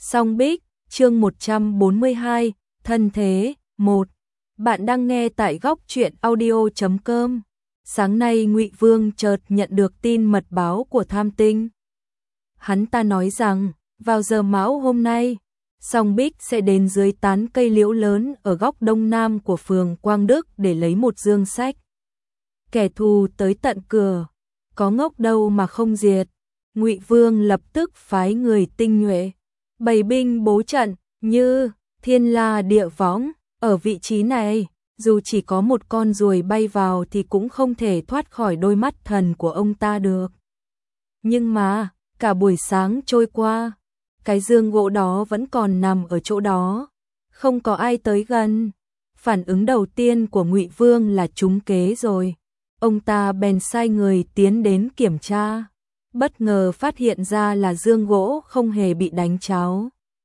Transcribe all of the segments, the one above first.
Song Bích, chương 142, thân thế, 1. Bạn đang nghe tại góc truyện audio.com. Sáng nay Ngụy Vương chợt nhận được tin mật báo của Tham Tinh. Hắn ta nói rằng, vào giờ mão hôm nay, Song Bích sẽ đến dưới tán cây liễu lớn ở góc đông nam của phường Quang Đức để lấy một dương sách. Kẻ thù tới tận cửa, có ngốc đâu mà không diệt. Ngụy Vương lập tức phái người tinh nhuệ, bày binh bố trận như thiên la địa võng. Ở vị trí này, dù chỉ có một con ruồi bay vào thì cũng không thể thoát khỏi đôi mắt thần của ông ta được. Nhưng mà, cả buổi sáng trôi qua, cái dương gỗ đó vẫn còn nằm ở chỗ đó, không có ai tới gần. Phản ứng đầu tiên của Ngụy Vương là trúng kế rồi. Ông ta bèn sai người tiến đến kiểm tra, bất ngờ phát hiện ra là dương gỗ không hề bị đánh tráo.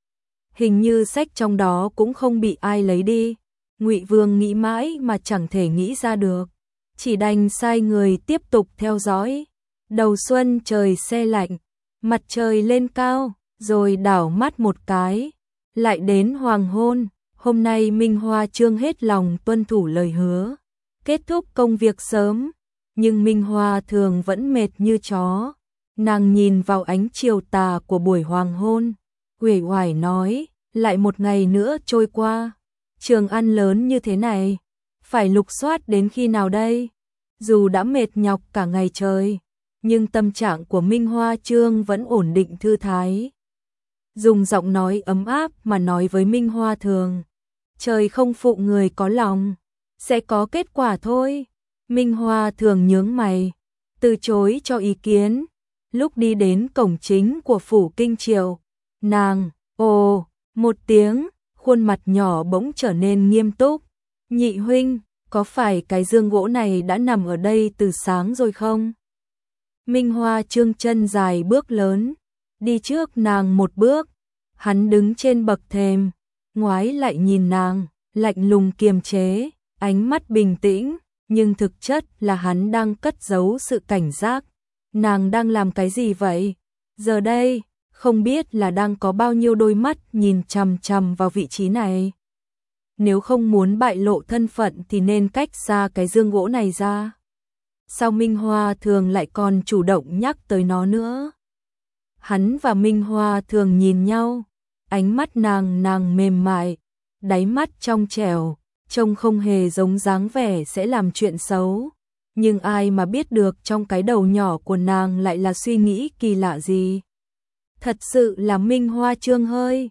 Hình như sách trong đó cũng không bị ai lấy đi. Ngụy Vương nghĩ mãi mà chẳng thể nghĩ ra được, chỉ đành sai người tiếp tục theo dõi. Đầu xuân trời se lạnh, mặt trời lên cao, rồi đảo mắt một cái, lại đến hoàng hôn. Hôm nay Minh Hoa Chương hết lòng tuân thủ lời hứa, kết thúc công việc sớm, nhưng Minh Hoa thường vẫn mệt như chó. Nàng nhìn vào ánh chiều tà của buổi hoàng hôn, uể oải nói, lại một ngày nữa trôi qua. Trường Ăn lớn như thế này, phải lục soát đến khi nào đây? Dù đã mệt nhọc cả ngày trời, nhưng tâm trạng của Minh Hoa Chương vẫn ổn định thư thái. Dùng giọng nói ấm áp mà nói với Minh Hoa Thường, trời không phụ người có lòng, sẽ có kết quả thôi. Minh Hoa Thường nhướng mày, từ chối cho ý kiến. Lúc đi đến cổng chính của phủ Kinh Triệu, nàng, ồ, một tiếng, khuôn mặt nhỏ bỗng trở nên nghiêm túc. Nhị huynh, có phải cái dương gỗ này đã nằm ở đây từ sáng rồi không? Minh Hoa Chương chân dài bước lớn, đi trước nàng một bước. Hắn đứng trên bậc thềm, ngoái lại nhìn nàng, lạnh lùng kiềm chế, ánh mắt bình tĩnh, nhưng thực chất là hắn đang cất giấu sự cảnh giác. Nàng đang làm cái gì vậy? Giờ đây, không biết là đang có bao nhiêu đôi mắt nhìn chằm chằm vào vị trí này. Nếu không muốn bại lộ thân phận thì nên cách xa cái dương gỗ này ra. Sao Minh Hoa Thường lại còn chủ động nhắc tới nó nữa? Hắn và Minh Hoa Thường nhìn nhau, ánh mắt nàng mềm mại, đáy mắt trong trẻo, trông không hề giống dáng vẻ sẽ làm chuyện xấu. Nhưng ai mà biết được trong cái đầu nhỏ của nàng lại là suy nghĩ kỳ lạ gì. Thật sự là Minh Hoa Chương hơi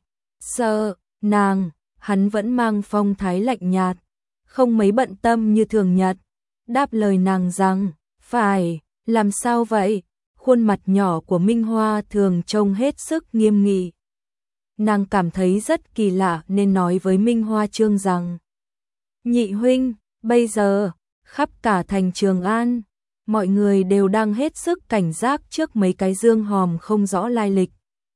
sợ nàng. Hắn vẫn mang phong thái lạnh nhạt, không mấy bận tâm như thường nhật, đáp lời nàng rằng, phải, làm sao vậy? Khuôn mặt nhỏ của Minh Hoa Thường trông hết sức nghiêm nghị. Nàng cảm thấy rất kỳ lạ nên nói với Minh Hoa Chương rằng, nhị huynh, bây giờ, khắp cả thành Trường An, mọi người đều đang hết sức cảnh giác trước mấy cái dương hòm không rõ lai lịch.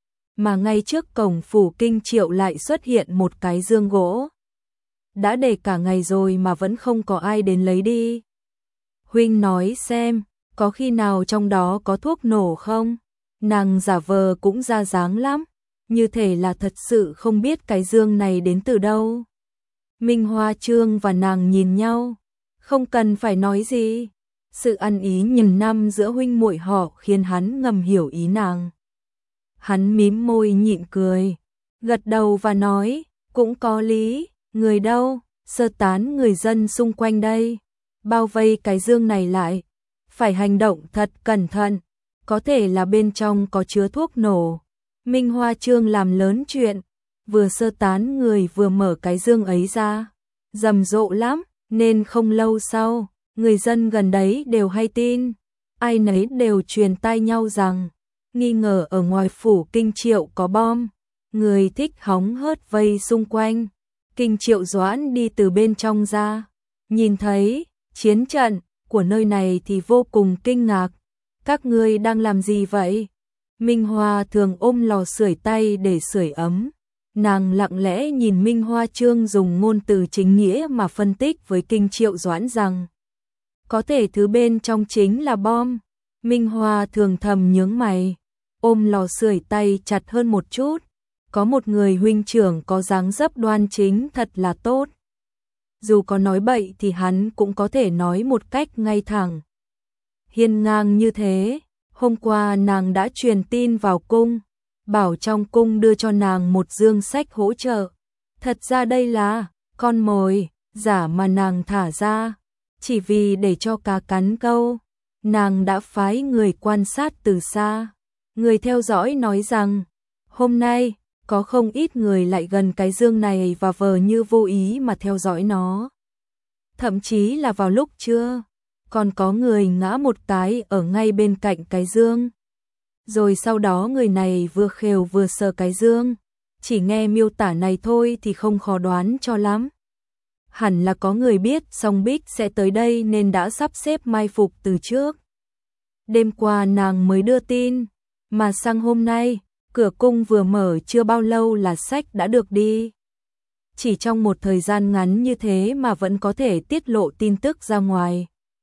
Mà ngay trước cổng phủ Kinh Triệu lại xuất hiện một cái dương gỗ. Đã để cả ngày rồi mà vẫn không có ai đến lấy đi. Huynh nói xem, có khi nào trong đó có thuốc nổ không? Nàng giả vờ cũng ra dáng lắm, như thể là thật sự không biết cái dương này đến từ đâu. Minh Hoa Chương và nàng nhìn nhau, không cần phải nói gì. Sự ăn ý nghìn năm giữa huynh muội họ khiến hắn ngầm hiểu ý nàng. Hắn mím môi nhịn cười, gật đầu và nói, cũng có lý, người đâu? Sơ tán người dân xung quanh đây, bao vây cái dương này lại, phải hành động thật cẩn thận, có thể là bên trong có chứa thuốc nổ. Minh Hoa Chương làm lớn chuyện, vừa sơ tán người vừa mở cái dương ấy ra, rầm rộ lắm, nên không lâu sau, người dân gần đấy đều hay tin, ai nấy đều truyền tai nhau rằng, nghi ngờ ở ngoài phủ Kinh Triệu có bom, người thích hóng hớt vây xung quanh. Kinh Triệu Doãn đi từ bên trong ra, nhìn thấy chiến trận của nơi này thì vô cùng kinh ngạc. Các ngươi đang làm gì vậy? Minh Hoa Thường ôm lò sưởi tay để sưởi ấm. Nàng lặng lẽ nhìn Minh Hoa Chương dùng ngôn từ chính nghĩa mà phân tích với Kinh Triệu Doãn rằng, có thể thứ bên trong chính là bom. Minh Hoa Thường thầm nhướng mày, ôm lò sưởi tay chặt hơn một chút. có một người huynh trưởng có dáng dấp đoan chính thật là tốt. Dù có nói bậy thì hắn cũng có thể nói một cách ngay thẳng. Hiên ngang như thế, hôm qua nàng đã truyền tin vào cung, bảo trong cung đưa cho nàng một dương sách hỗ trợ. Thật ra đây là con mồi giả mà nàng thả ra, chỉ vì để cho cá cắn câu. Nàng đã phái người quan sát từ xa. Người theo dõi nói rằng, hôm nay, có không ít người lại gần cái dương này và vờ như vô ý mà theo dõi nó. Thậm chí là vào lúc trưa, còn có người ngã một cái ở ngay bên cạnh cái dương. Rồi sau đó người này vừa khều vừa sờ cái dương. Chỉ nghe miêu tả này thôi thì không khó đoán cho lắm. Hẳn là có người biết Song Bích sẽ tới đây nên đã sắp xếp mai phục từ trước. Đêm qua nàng mới đưa tin, mà sang hôm nay, cửa cung vừa mở chưa bao lâu là sách đã được đi. Chỉ trong một thời gian ngắn như thế mà vẫn có thể tiết lộ tin tức ra ngoài.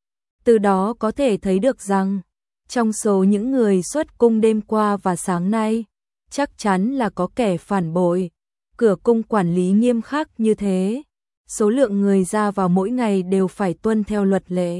Từ đó có thể thấy được rằng, trong số những người xuất cung đêm qua và sáng nay, chắc chắn là có kẻ phản bội. Cửa cung quản lý nghiêm khắc như thế, số lượng người ra vào mỗi ngày đều phải tuân theo luật lệ.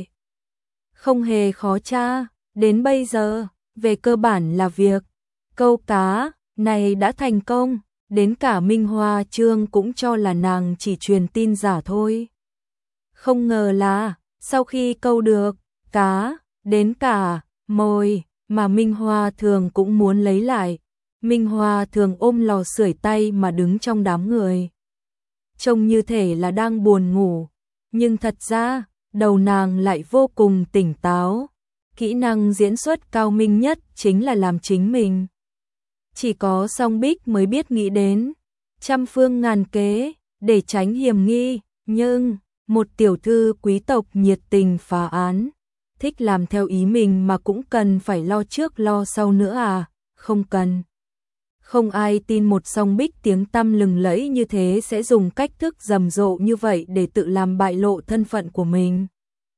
Không hề khó tra, đến bây giờ, về cơ bản là việc câu cá này đã thành công, đến cả Minh Hoa Trương cũng cho là nàng chỉ truyền tin giả thôi. Không ngờ là, sau khi câu được cá, đến cả mồi mà Minh Hoa Thường cũng muốn lấy lại. Minh Hoa Thường ôm lò sưởi tay mà đứng trong đám người. Trông như thể là đang buồn ngủ, nhưng thật ra, đầu nàng lại vô cùng tỉnh táo. Kỹ năng diễn xuất cao minh nhất chính là làm chính mình. Chỉ có Song Bích mới biết nghĩ đến trăm phương ngàn kế để tránh hiểm nghi, nhưng một tiểu thư quý tộc nhiệt tình phá án, thích làm theo ý mình mà cũng cần phải lo trước lo sau nữa à? Không cần. Không ai tin một Song Bích tiếng tăm lừng lẫy như thế sẽ dùng cách thức rầm rộ như vậy để tự làm bại lộ thân phận của mình.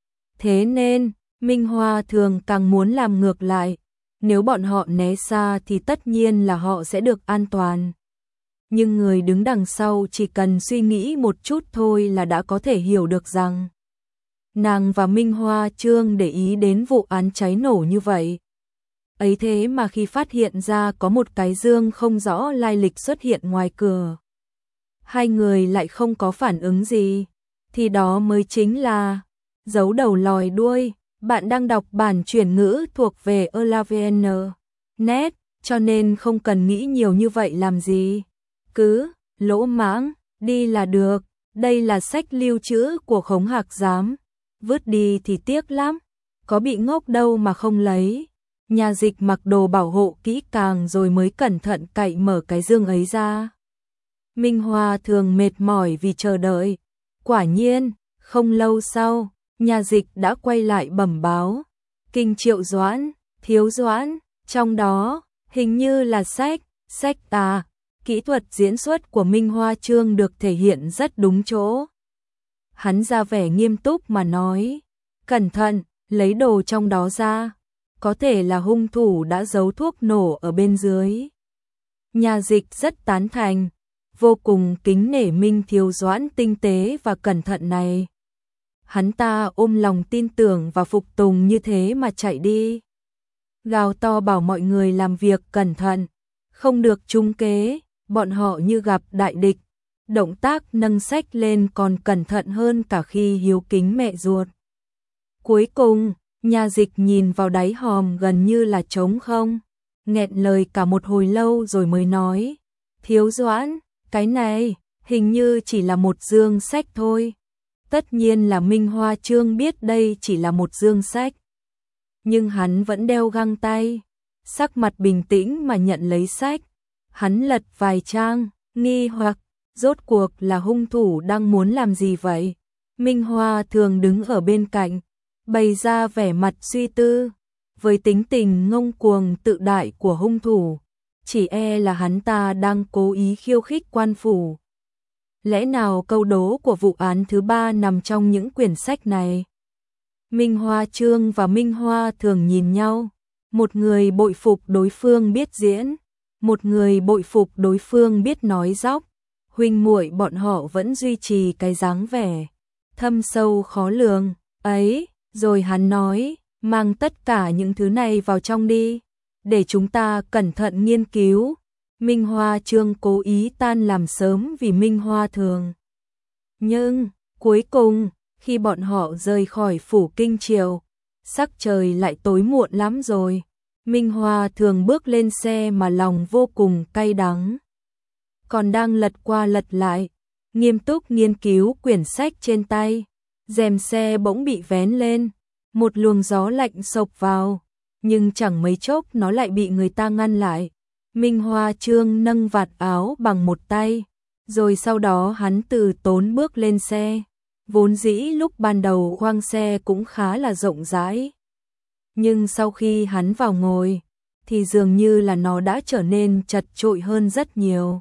Thế nên, Minh Hoa Thường càng muốn làm ngược lại. Nếu bọn họ né xa thì tất nhiên là họ sẽ được an toàn. Nhưng người đứng đằng sau chỉ cần suy nghĩ một chút thôi là đã có thể hiểu được rằng nàng và Minh Hoa Trương để ý đến vụ án cháy nổ như vậy. Ấy thế mà khi phát hiện ra có một cái dương không rõ lai lịch xuất hiện ngoài cửa, hai người lại không có phản ứng gì, thì đó mới chính là giấu đầu lòi đuôi. Bạn đang đọc bản chuyển ngữ thuộc về Elavn.net, cho nên không cần nghĩ nhiều như vậy làm gì. Cứ lỗ mãng đi là được. Đây là sách lưu trữ của Khống Hạc Giám, vứt đi thì tiếc lắm, có bị ngốc đâu mà không lấy. Nhà dịch mặc đồ bảo hộ kỹ càng rồi mới cẩn thận cậy mở cái dương ấy ra. Minh Hoa Thường mệt mỏi vì chờ đợi. Quả nhiên, không lâu sau, nhà dịch đã quay lại bẩm báo. Kinh Triệu Doãn, Thiếu Doãn, trong đó, hình như là sách à. Kỹ thuật diễn xuất của Minh Hoa Trương được thể hiện rất đúng chỗ. Hắn ra vẻ nghiêm túc mà nói, cẩn thận, lấy đồ trong đó ra. Có thể là hung thủ đã giấu thuốc nổ ở bên dưới. Nhà dịch rất tán thành, vô cùng kính nể Minh Thiếu Doãn tinh tế và cẩn thận này. Hắn ta ôm lòng tin tưởng và phục tùng như thế mà chạy đi. Gào to bảo mọi người làm việc cẩn thận, không được trúng kế, bọn họ như gặp đại địch. Động tác nâng sách lên còn cẩn thận hơn cả khi hiếu kính mẹ ruột. Cuối cùng, nhà dịch nhìn vào đáy hòm gần như là trống không, nghẹn lời cả một hồi lâu rồi mới nói, Thiếu Doãn, cái này, hình như chỉ là một dương sách thôi. Tất nhiên là Minh Hoa Trương biết đây chỉ là một dương sách. Nhưng hắn vẫn đeo găng tay, sắc mặt bình tĩnh mà nhận lấy sách. Hắn lật vài trang, nghi hoặc, rốt cuộc là hung thủ đang muốn làm gì vậy? Minh Hoa Thường đứng ở bên cạnh, bày ra vẻ mặt suy tư. Với tính tình ngông cuồng tự đại của hung thủ, chỉ e là hắn ta đang cố ý khiêu khích quan phủ. Lẽ nào câu đố của vụ án thứ 3 nằm trong những quyển sách này? Minh Hoa Trương và Minh Hoa Thường nhìn nhau, một người bội phục đối phương biết diễn, một người bội phục đối phương biết nói dóc, huynh muội bọn họ vẫn duy trì cái dáng vẻ thâm sâu khó lường ấy, rồi hắn nói, mang tất cả những thứ này vào trong đi, để chúng ta cẩn thận nghiên cứu. Minh Hoa Trương cố ý tan làm sớm vì Minh Hoa Thường. Nhưng, cuối cùng, khi bọn họ rời khỏi phủ Kinh Triều, sắc trời lại tối muộn lắm rồi. Minh Hoa Thường bước lên xe mà lòng vô cùng cay đắng. Còn đang lật qua lật lại, nghiêm túc nghiên cứu quyển sách trên tay, rèm xe bỗng bị vén lên, một luồng gió lạnh xộc vào, nhưng chẳng mấy chốc nó lại bị người ta ngăn lại. Minh Hoa Trương nâng vạt áo bằng một tay, rồi sau đó hắn từ tốn bước lên xe. Vốn dĩ lúc ban đầu khoang xe cũng khá là rộng rãi, nhưng sau khi hắn vào ngồi, thì dường như là nó đã trở nên chật chội hơn rất nhiều.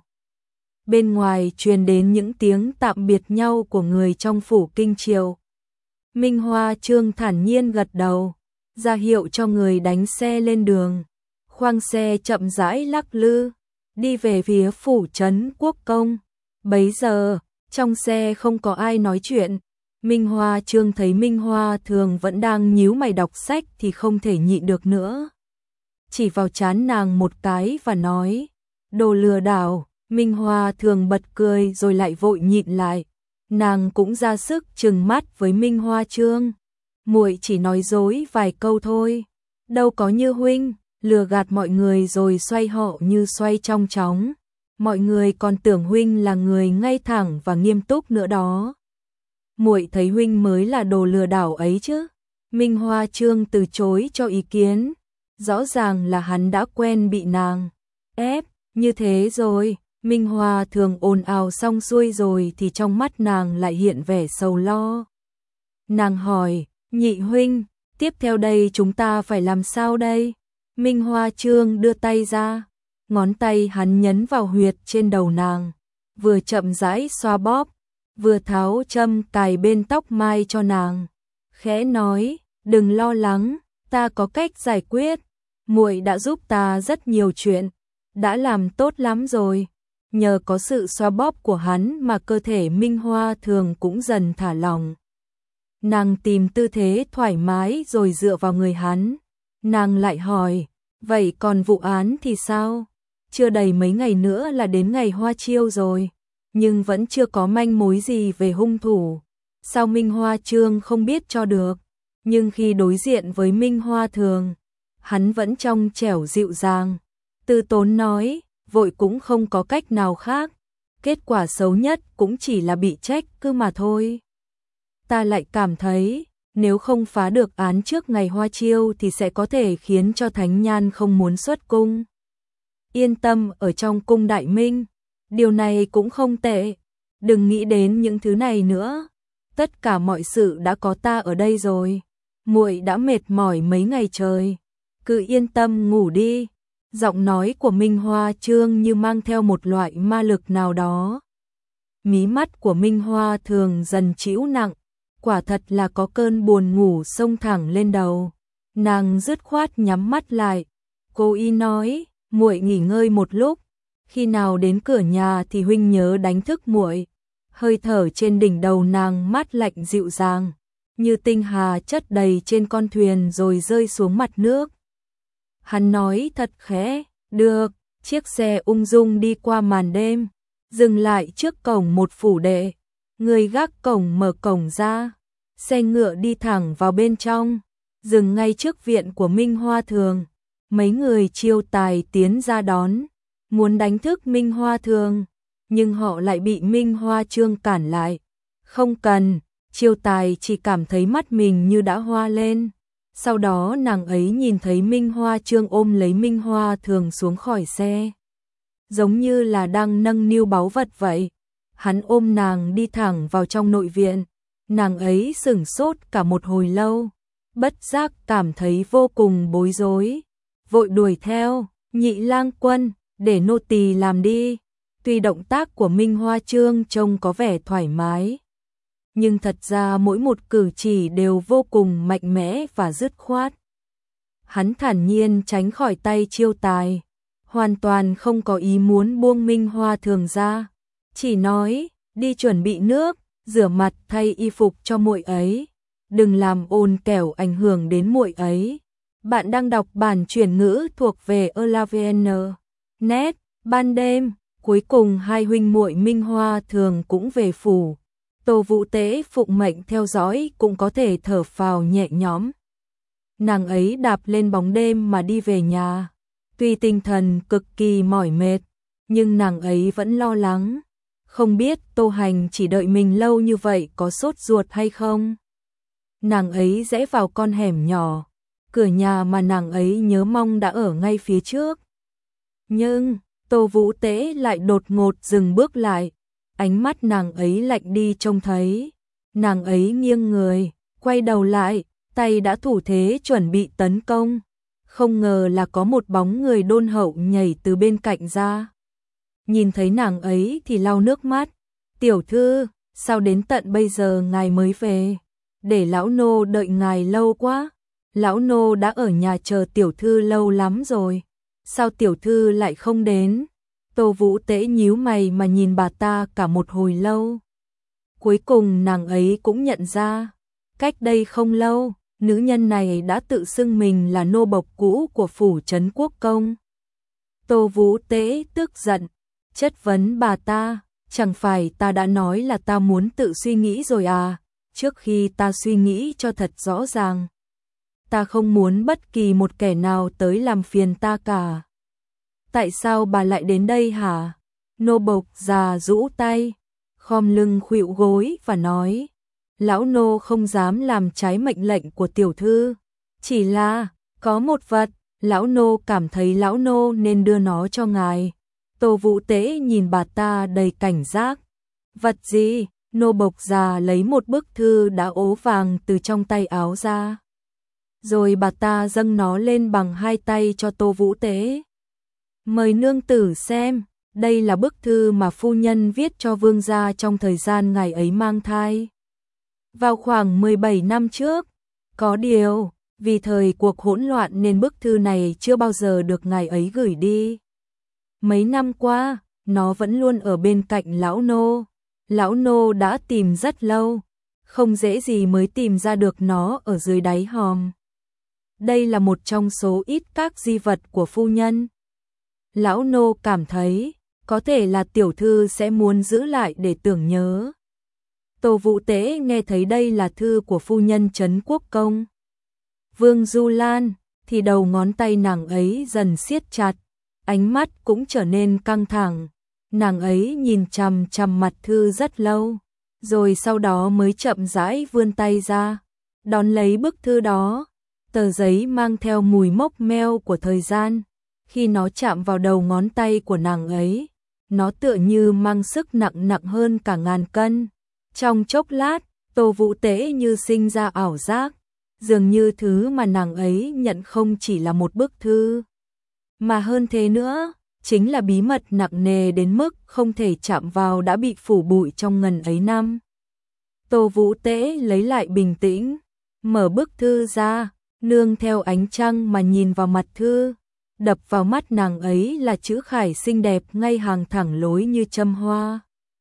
Bên ngoài truyền đến những tiếng tạm biệt nhau của người trong phủ Kinh Triều. Minh Hoa Trương thản nhiên gật đầu, ra hiệu cho người đánh xe lên đường. Khoang xe chậm rãi lắc lư, đi về phía phủ trấn Quốc Công. Bấy giờ, trong xe không có ai nói chuyện. Minh Hoa Trương thấy Minh Hoa Thường vẫn đang nhíu mày đọc sách thì không thể nhịn được nữa. Chỉ vào trán nàng một cái và nói, đồ lừa đảo. Minh Hoa Thường bật cười rồi lại vội nhịn lại. Nàng cũng ra sức trừng mắt với Minh Hoa Trương. Muội chỉ nói dối vài câu thôi, đâu có như huynh lừa gạt mọi người rồi xoay họ như xoay trong chóng. Mọi người còn tưởng huynh là người ngay thẳng và nghiêm túc nữa đó. Muội thấy huynh mới là đồ lừa đảo ấy chứ. Minh Hoa Trương từ chối cho ý kiến. Rõ ràng là hắn đã quen bị nàng ép như thế rồi. Minh Hoa Thường ồn ào xong xuôi rồi thì trong mắt nàng lại hiện vẻ sầu lo. Nàng hỏi, nhị huynh, tiếp theo đây chúng ta phải làm sao đây? Minh Hoa Trương đưa tay ra, ngón tay hắn nhấn vào huyệt trên đầu nàng, vừa chậm rãi xoa bóp, vừa tháo châm cài bên tóc mai cho nàng. Khẽ nói, đừng lo lắng, ta có cách giải quyết. Muội đã giúp ta rất nhiều chuyện, đã làm tốt lắm rồi. Nhờ có sự xoa bóp của hắn mà cơ thể Minh Hoa Thường cũng dần thả lỏng. Nàng tìm tư thế thoải mái rồi dựa vào người hắn. Nàng lại hỏi, vậy còn vụ án thì sao? Chưa đầy mấy ngày nữa là đến ngày hoa chiêu rồi, nhưng vẫn chưa có manh mối gì về hung thủ. Sao Minh Hoa Trương không biết cho được? Nhưng khi đối diện với Minh Hoa Thường, hắn vẫn trong trẻo dịu dàng. Từ tốn nói, vội cũng không có cách nào khác. Kết quả xấu nhất cũng chỉ là bị trách cứ mà thôi. Ta lại cảm thấy, nếu không phá được án trước ngày hoa chiêu thì sẽ có thể khiến cho Thánh Nhan không muốn xuất cung. Yên tâm ở trong cung Đại Minh, điều này cũng không tệ. Đừng nghĩ đến những thứ này nữa. Tất cả mọi sự đã có ta ở đây rồi. Muội đã mệt mỏi mấy ngày trời, cứ yên tâm ngủ đi. Giọng nói của Minh Hoa Trương như mang theo một loại ma lực nào đó. Mí mắt của Minh Hoa Thường dần trĩu nặng, quả thật là có cơn buồn ngủ xông thẳng lên đầu. Nàng dứt khoát nhắm mắt lại. Cô y nói, muội nghỉ ngơi một lúc, khi nào đến cửa nhà thì huynh nhớ đánh thức muội. Hơi thở trên đỉnh đầu nàng mát lạnh dịu dàng, như tinh hà chất đầy trên con thuyền rồi rơi xuống mặt nước. Hắn nói thật khẽ, được. Chiếc xe ung dung đi qua màn đêm, dừng lại trước cổng một phủ đệ. Người gác cổng mở cổng ra, xe ngựa đi thẳng vào bên trong, dừng ngay trước viện của Minh Hoa Thường. Mấy người chiêu tài tiến ra đón, muốn đánh thức Minh Hoa Thường, nhưng họ lại bị Minh Hoa Trương cản lại. Không cần, chiêu tài chỉ cảm thấy mắt mình như đã hoa lên. Sau đó nàng ấy nhìn thấy Minh Hoa Trương ôm lấy Minh Hoa Thường xuống khỏi xe, giống như là đang nâng niu báu vật vậy. Hắn ôm nàng đi thẳng vào trong nội viện. Nàng ấy sửng sốt cả một hồi lâu, bất giác cảm thấy vô cùng bối rối, vội đuổi theo, nhị lang quân, để nô tỳ làm đi. Tuy động tác của Minh Hoa Trương trông có vẻ thoải mái, nhưng thật ra mỗi một cử chỉ đều vô cùng mạnh mẽ và dứt khoát. Hắn thản nhiên tránh khỏi tay chiêu tài, hoàn toàn không có ý muốn buông Minh Hoa Thường ra, chỉ nói, đi chuẩn bị nước, rửa mặt thay y phục cho muội ấy, đừng làm ồn kẻo ảnh hưởng đến muội ấy. Bạn đang đọc bản chuyển ngữ thuộc về Elavn.net. Ban đêm, cuối cùng hai huynh muội Minh Hoa Thường cũng về phủ. Tô Vũ Tế phụng mệnh theo dõi cũng có thể thở phào nhẹ nhõm. Nàng ấy đạp lên bóng đêm mà đi về nhà. Tuy tinh thần cực kỳ mỏi mệt, nhưng nàng ấy vẫn lo lắng. Không biết Tô Hành chỉ đợi mình lâu như vậy có sốt ruột hay không? Nàng ấy rẽ vào con hẻm nhỏ, cửa nhà mà nàng ấy nhớ mong đã ở ngay phía trước. Nhưng Tô Vũ Tế lại đột ngột dừng bước lại, ánh mắt nàng ấy lạnh đi trông thấy. Nàng ấy nghiêng người, quay đầu lại, tay đã thủ thế chuẩn bị tấn công. Không ngờ là có một bóng người đôn hậu nhảy từ bên cạnh ra. Nhìn thấy nàng ấy thì lau nước mắt. Tiểu thư, sao đến tận bây giờ ngài mới về? Để lão nô đợi ngài lâu quá. Lão nô đã ở nhà chờ tiểu thư lâu lắm rồi. Sao tiểu thư lại không đến? Tô Vũ Tế nhíu mày mà nhìn bà ta cả một hồi lâu. Cuối cùng nàng ấy cũng nhận ra, cách đây không lâu, nữ nhân này đã tự xưng mình là nô bộc cũ của phủ Trấn Quốc Công. Tô Vũ Tế tức giận, chất vấn bà ta, chẳng phải ta đã nói là ta muốn tự suy nghĩ rồi à, trước khi ta suy nghĩ cho thật rõ ràng. Ta không muốn bất kỳ một kẻ nào tới làm phiền ta cả. Tại sao bà lại đến đây hả? Nô bộc già rũ tay, khom lưng khuỵu gối và nói, lão nô không dám làm trái mệnh lệnh của tiểu thư. Chỉ là, có một vật, lão nô cảm thấy lão nô nên đưa nó cho ngài. Tô Vũ Tế nhìn bà ta đầy cảnh giác. Vật gì? Nô bộc già lấy một bức thư đã ố vàng từ trong tay áo ra. Rồi bà ta dâng nó lên bằng hai tay cho Tô Vũ Tế. Mời nương tử xem, đây là bức thư mà phu nhân viết cho vương gia trong thời gian ngài ấy mang thai. Vào khoảng 17 năm trước, có điều, vì thời cuộc hỗn loạn nên bức thư này chưa bao giờ được ngài ấy gửi đi. Mấy năm qua, nó vẫn luôn ở bên cạnh lão nô. Lão nô đã tìm rất lâu, không dễ gì mới tìm ra được nó ở dưới đáy hòm. Đây là một trong số ít các di vật của phu nhân. Lão nô cảm thấy, có thể là tiểu thư sẽ muốn giữ lại để tưởng nhớ. Tô Vũ Tế nghe thấy đây là thư của phu nhân Trấn Quốc Công Vương Du Lan, thì đầu ngón tay nàng ấy dần siết chặt, ánh mắt cũng trở nên căng thẳng. Nàng ấy nhìn chằm chằm mặt thư rất lâu, rồi sau đó mới chậm rãi vươn tay ra, đón lấy bức thư đó. Tờ giấy mang theo mùi mốc meo của thời gian. Khi nó chạm vào đầu ngón tay của nàng ấy, nó tựa như mang sức nặng nặng hơn cả ngàn cân. Trong chốc lát, Tô Vũ Tế như sinh ra ảo giác, dường như thứ mà nàng ấy nhận không chỉ là một bức thư, mà hơn thế nữa, chính là bí mật nặng nề đến mức không thể chạm vào đã bị phủ bụi trong ngần ấy năm. Tô Vũ Tế lấy lại bình tĩnh, mở bức thư ra, nương theo ánh trăng mà nhìn vào mặt thư. Đập vào mắt nàng ấy là chữ khải xinh đẹp ngay hàng thẳng lối như châm hoa.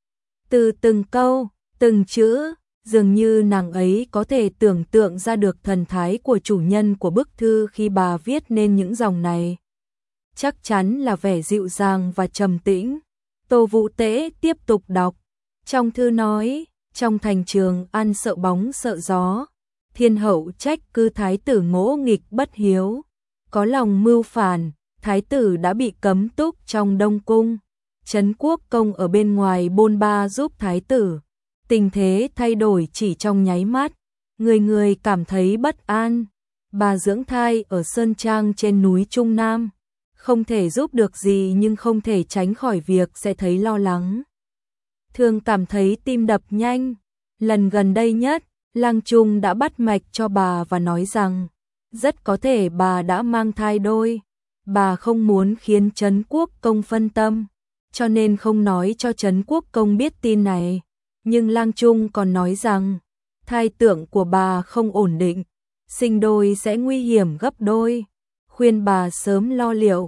Từ từng câu, từng chữ, dường như nàng ấy có thể tưởng tượng ra được thần thái của chủ nhân của bức thư khi bà viết nên những dòng này. Chắc chắn là vẻ dịu dàng và trầm tĩnh. Tô Vũ Tế tiếp tục đọc. Trong thư nói, trong thành Trường An sợ bóng sợ gió, thiên hậu trách cứ thái tử ngỗ nghịch bất hiếu. Có lòng mưu phản, thái tử đã bị cấm túc trong Đông Cung. Trấn Quốc Công ở bên ngoài bôn ba giúp thái tử. Tình thế thay đổi chỉ trong nháy mắt. Người người cảm thấy bất an. Bà dưỡng thai ở Sơn Trang trên núi Trung Nam. Không thể giúp được gì nhưng không thể tránh khỏi việc sẽ thấy lo lắng. Thường cảm thấy tim đập nhanh. Lần gần đây nhất, Lang Trung đã bắt mạch cho bà và nói rằng rất có thể bà đã mang thai đôi. Bà không muốn khiến Trấn Quốc Công phân tâm, cho nên không nói cho Trấn Quốc Công biết tin này. Nhưng Lang Trung còn nói rằng thai tượng của bà không ổn định, sinh đôi sẽ nguy hiểm gấp đôi, khuyên bà sớm lo liệu.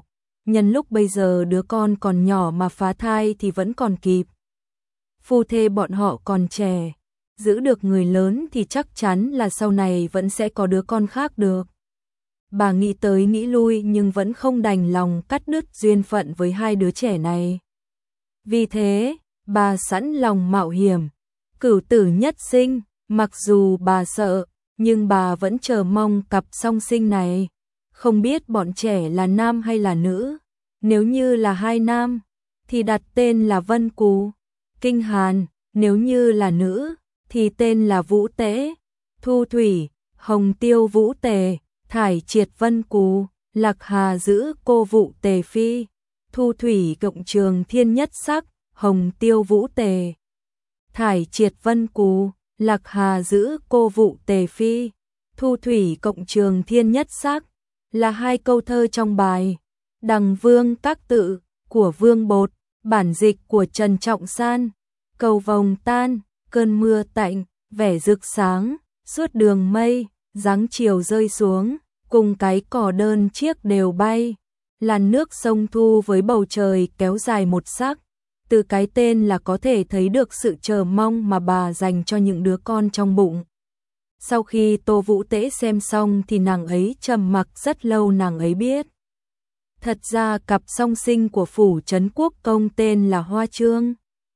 nhân lúc bây giờ đứa con còn nhỏ mà phá thai thì vẫn còn kịp. Phu thê bọn họ còn trẻ, giữ được người lớn thì chắc chắn là sau này vẫn sẽ có đứa con khác được. Bà nghĩ tới nghĩ lui nhưng vẫn không đành lòng cắt đứt duyên phận với hai đứa trẻ này. Vì thế, bà sẵn lòng mạo hiểm, cửu tử nhất sinh, mặc dù bà sợ, nhưng bà vẫn chờ mong cặp song sinh này. Không biết bọn trẻ là nam hay là nữ, nếu như là hai nam, thì đặt tên là Vân Cù, Kinh Hàn, nếu như là nữ, thì tên là Vũ Tế, Thu Thủy, Hồng Tiêu Vũ Tề, Thải Triệt Vân Cù, Lạc Hà giữ cô Vũ Tề Phi, Thu Thủy cộng trường thiên nhất sắc, Hồng Tiêu Vũ Tề, Thải Triệt Vân Cù, Lạc Hà giữ cô Vũ Tề Phi, Thu Thủy cộng trường thiên nhất sắc, là hai câu thơ trong bài Đằng Vương Các Tự của Vương Bột, bản dịch của Trần Trọng San. Cầu vồng tan, cơn mưa tạnh, vẻ rực sáng, suốt đường mây, dáng chiều rơi xuống, cùng cái cỏ đơn chiếc đều bay. Làn nước sông Thu với bầu trời kéo dài một sắc. Từ cái tên là có thể thấy được sự chờ mong mà bà dành cho những đứa con trong bụng. Sau khi Tô Vũ Tế xem xong thì nàng ấy trầm mặc rất lâu. Nàng ấy biết thật ra cặp song sinh của phủ Trấn Quốc Công tên là Hoa Trương,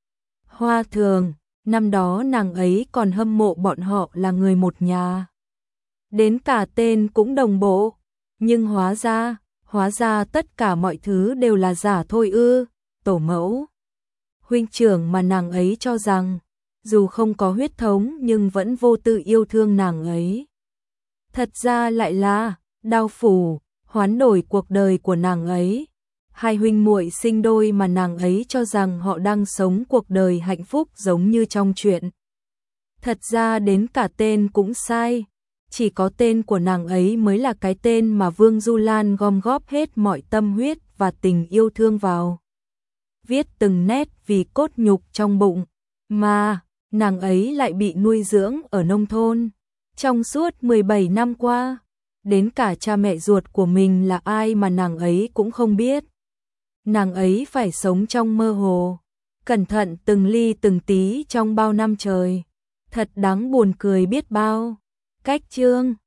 Hoa Thường. Năm đó nàng ấy còn hâm mộ bọn họ là người một nhà, đến cả tên cũng đồng bộ. Nhưng hóa ra tất cả mọi thứ đều là giả thôi ư. Tổ mẫu, huynh trưởng mà nàng ấy cho rằng dù không có huyết thống nhưng vẫn vô tư yêu thương nàng ấy, thật ra lại là đao phủ, hoán đổi cuộc đời của nàng ấy. Hai huynh muội sinh đôi mà nàng ấy cho rằng họ đang sống cuộc đời hạnh phúc giống như trong truyện. Thật ra đến cả tên cũng sai, chỉ có tên của nàng ấy mới là cái tên mà Vương Du Lan gom góp hết mọi tâm huyết và tình yêu thương vào, viết từng nét vì cốt nhục trong bụng, mà nàng ấy lại bị nuôi dưỡng ở nông thôn trong suốt 17 năm qua. Đến cả cha mẹ ruột của mình là ai mà nàng ấy cũng không biết. Nàng ấy phải sống trong mơ hồ, cẩn thận từng ly từng tí trong bao năm trời. Thật đáng buồn cười biết bao. Cách chương